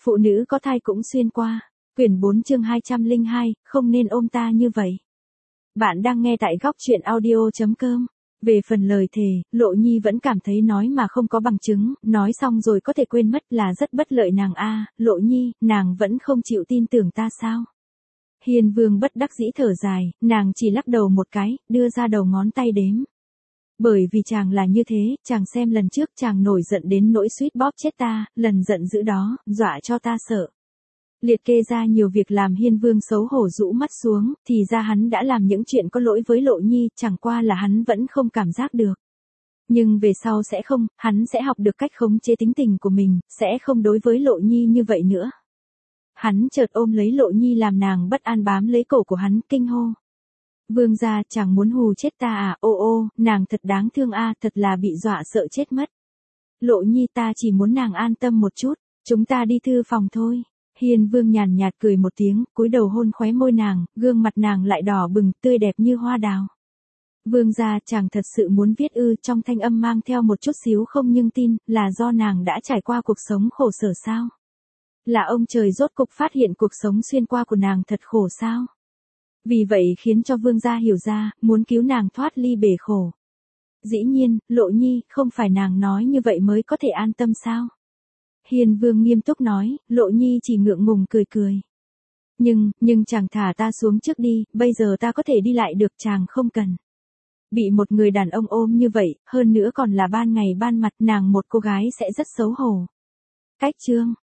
Phụ nữ có thai cũng xuyên qua. Quyển 4 chương 202, không nên ôm ta như vậy. Bạn đang nghe tại góc truyện audio.com. Về phần lời thề, Lộ Nhi vẫn cảm thấy nói mà không có bằng chứng, nói xong rồi có thể quên mất là rất bất lợi nàng a. Lộ Nhi, nàng vẫn không chịu tin tưởng ta sao? Hiền Vương bất đắc dĩ thở dài, nàng chỉ lắc đầu một cái, đưa ra đầu ngón tay đếm. Bởi vì chàng là như thế, chàng xem lần trước chàng nổi giận đến nỗi suýt bóp chết ta, lần giận dữ đó, dọa cho ta sợ. Liệt kê ra nhiều việc làm Hiên Vương xấu hổ rũ mắt xuống, thì ra hắn đã làm những chuyện có lỗi với Lộ Nhi, chẳng qua là hắn vẫn không cảm giác được. Nhưng về sau sẽ không, hắn sẽ học được cách khống chế tính tình của mình, sẽ không đối với Lộ Nhi như vậy nữa. Hắn chợt ôm lấy Lộ Nhi làm nàng bất an bám lấy cổ của hắn, kinh hô. Vương gia, chàng muốn hù chết ta à? Ô ô, nàng thật đáng thương a, thật là bị dọa sợ chết mất. Lộ Nhi, ta chỉ muốn nàng an tâm một chút, chúng ta đi thư phòng thôi. Hiên Vương nhàn nhạt cười một tiếng, cúi đầu hôn khóe môi nàng, gương mặt nàng lại đỏ bừng, tươi đẹp như hoa đào. Vương gia, chàng thật sự muốn viết ư? Trong thanh âm mang theo một chút xíu không nhưng tin, là do nàng đã trải qua cuộc sống khổ sở sao? Là ông trời rốt cục phát hiện cuộc sống xuyên qua của nàng thật khổ sao? Vì vậy khiến cho vương gia hiểu ra, muốn cứu nàng thoát ly bể khổ. Dĩ nhiên, Lộ Nhi, không phải nàng nói như vậy mới có thể an tâm sao? Hiền Vương nghiêm túc nói, Lộ Nhi chỉ ngượng ngùng cười cười. Nhưng chàng thả ta xuống trước đi, bây giờ ta có thể đi lại được, chàng không cần. Bị một người đàn ông ôm như vậy, hơn nữa còn là ban ngày ban mặt, nàng một cô gái sẽ rất xấu hổ. Cách chương.